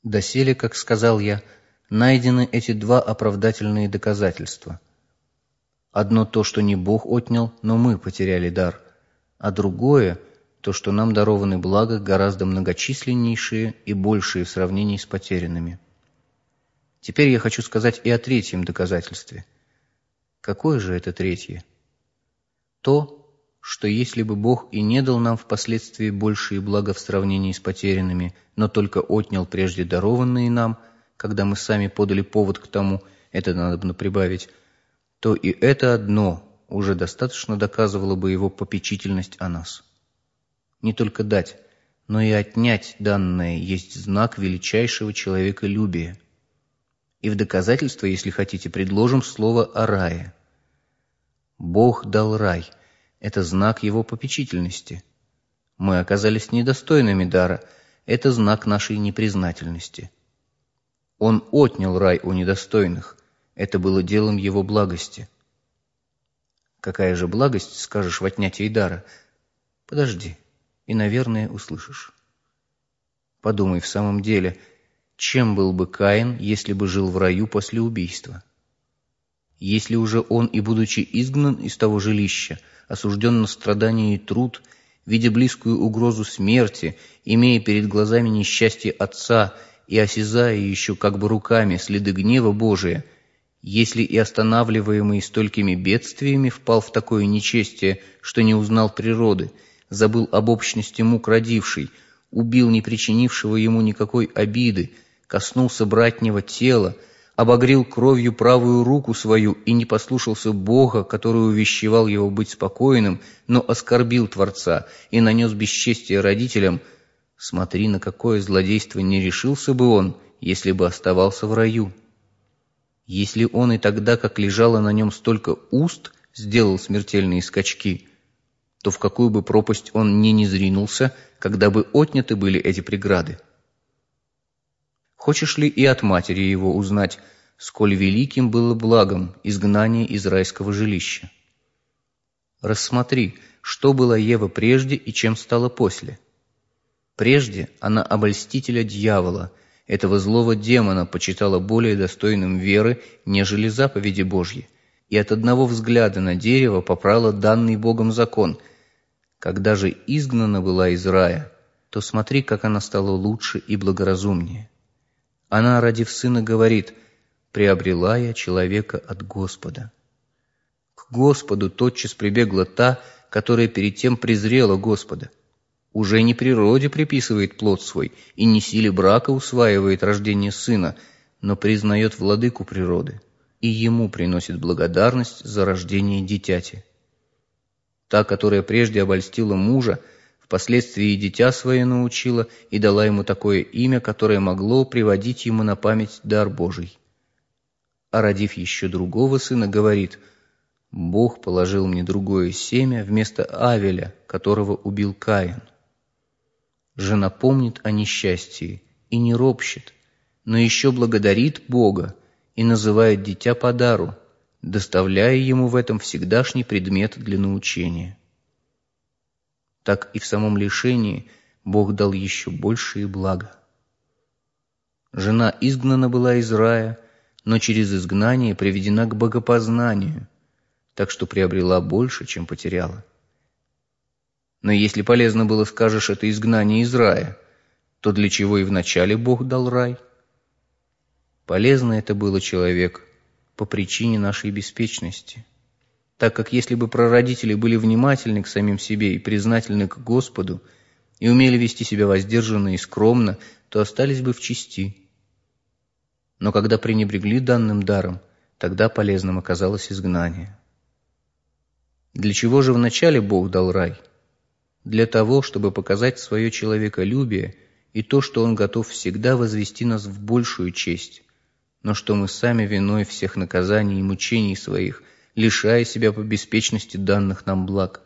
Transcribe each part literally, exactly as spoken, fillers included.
Доселе, как сказал я, найдены эти два оправдательные доказательства. Одно то, что не Бог отнял, но мы потеряли дар, а другое то, что нам дарованы блага гораздо многочисленнейшие и большие в сравнении с потерянными. Теперь я хочу сказать и о третьем доказательстве. Какое же это третье? То, что если бы Бог и не дал нам впоследствии большие блага в сравнении с потерянными, но только отнял прежде дарованные нам, когда мы сами подали повод к тому, это надо бы прибавить, то и это одно уже достаточно доказывало бы его попечительность о нас. Не только дать, но и отнять данное есть знак величайшего человеколюбия. И в доказательство, если хотите, предложим слово о рае. Бог дал рай. Это знак его попечительности. Мы оказались недостойными дара. Это знак нашей непризнательности. Он отнял рай у недостойных. Это было делом его благости. Какая же благость, скажешь, в отнятии дара? Подожди, и, наверное, услышишь. Подумай, в самом деле, чем был бы Каин, если бы жил в раю после убийства? Если уже он, и будучи изгнан из того жилища, осужден на страдания и труд, видя близкую угрозу смерти, имея перед глазами несчастье отца и осязая еще как бы руками следы гнева Божия, если и останавливаемый столькими бедствиями впал в такое нечестие, что не узнал природы, забыл об общности мук родившей, убил не причинившего ему никакой обиды, коснулся братнего тела, обогрел кровью правую руку свою и не послушался Бога, который увещевал его быть спокойным, но оскорбил Творца и нанес бесчестие родителям, смотри, на какое злодейство не решился бы он, если бы оставался в раю. Если он и тогда, как лежало на нем столько уст, сделал смертельные скачки, то в какую бы пропасть он ни низринулся, когда бы отняты были эти преграды? Хочешь ли и от матери его узнать, сколь великим было благом изгнание из райского жилища? Рассмотри, что была Ева прежде и чем стала после. Прежде она обольстителя дьявола, этого злого демона, почитала более достойным веры, нежели заповеди Божьи, и от одного взгляда на дерево попрала данный Богом закон. Когда же изгнана была из рая, то смотри, как она стала лучше и благоразумнее. Она, родив сына, говорит: «Приобрела я человека от Господа». К Господу тотчас прибегла та, которая перед тем презрела Господа. Уже не природе приписывает плод свой и не силе брака усваивает рождение сына, но признает владыку природы и ему приносит благодарность за рождение дитяти. Та, которая прежде обольстила мужа, впоследствии и дитя свое научила и дала ему такое имя, которое могло приводить ему на память дар Божий. А родив еще другого сына, говорит: «Бог положил мне другое семя вместо Авеля, которого убил Каин». Жена помнит о несчастье и не ропщет, но еще благодарит Бога и называет дитя по дару, доставляя ему в этом всегдашний предмет для научения. Так и в самом лишении Бог дал еще большие блага. Жена изгнана была из рая, но через изгнание приведена к богопознанию, так что приобрела больше, чем потеряла. Но если полезно было, скажешь, это изгнание из рая, то для чего и вначале Бог дал рай? Полезно это было человеку по причине нашей беспечности, так как если бы прародители были внимательны к самим себе и признательны к Господу, и умели вести себя воздержанно и скромно, то остались бы в чести. Но когда пренебрегли данным даром, тогда полезным оказалось изгнание. Для чего же вначале Бог дал рай? Для того, чтобы показать свое человеколюбие и то, что Он готов всегда возвести нас в большую честь, но что мы сами виной всех наказаний и мучений своих, лишая себя по беспечности данных нам благ.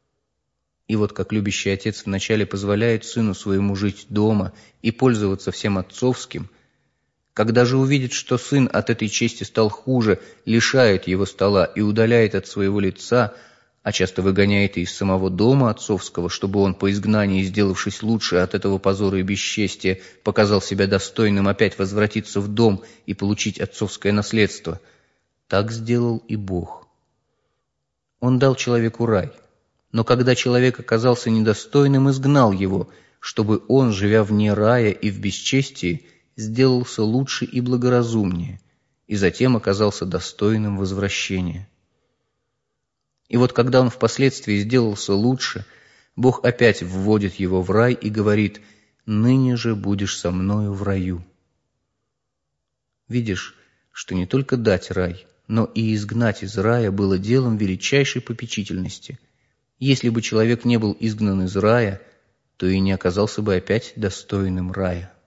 И вот как любящий отец вначале позволяет сыну своему жить дома и пользоваться всем отцовским, когда же увидит, что сын от этой чести стал хуже, лишает его стола и удаляет от своего лица, а часто выгоняет и из самого дома отцовского, чтобы он по изгнании, сделавшись лучше от этого позора и бесчестия, показал себя достойным опять возвратиться в дом и получить отцовское наследство, так сделал и Бог. Он дал человеку рай, но когда человек оказался недостойным, изгнал его, чтобы он, живя вне рая и в бесчестии, сделался лучше и благоразумнее, и затем оказался достойным возвращения. И вот когда он впоследствии сделался лучше, Бог опять вводит его в рай и говорит: «Ныне же будешь со мною в раю». Видишь, что не только дать рай, но и изгнать из рая было делом величайшей попечительности. Если бы человек не был изгнан из рая, то и не оказался бы опять достойным рая.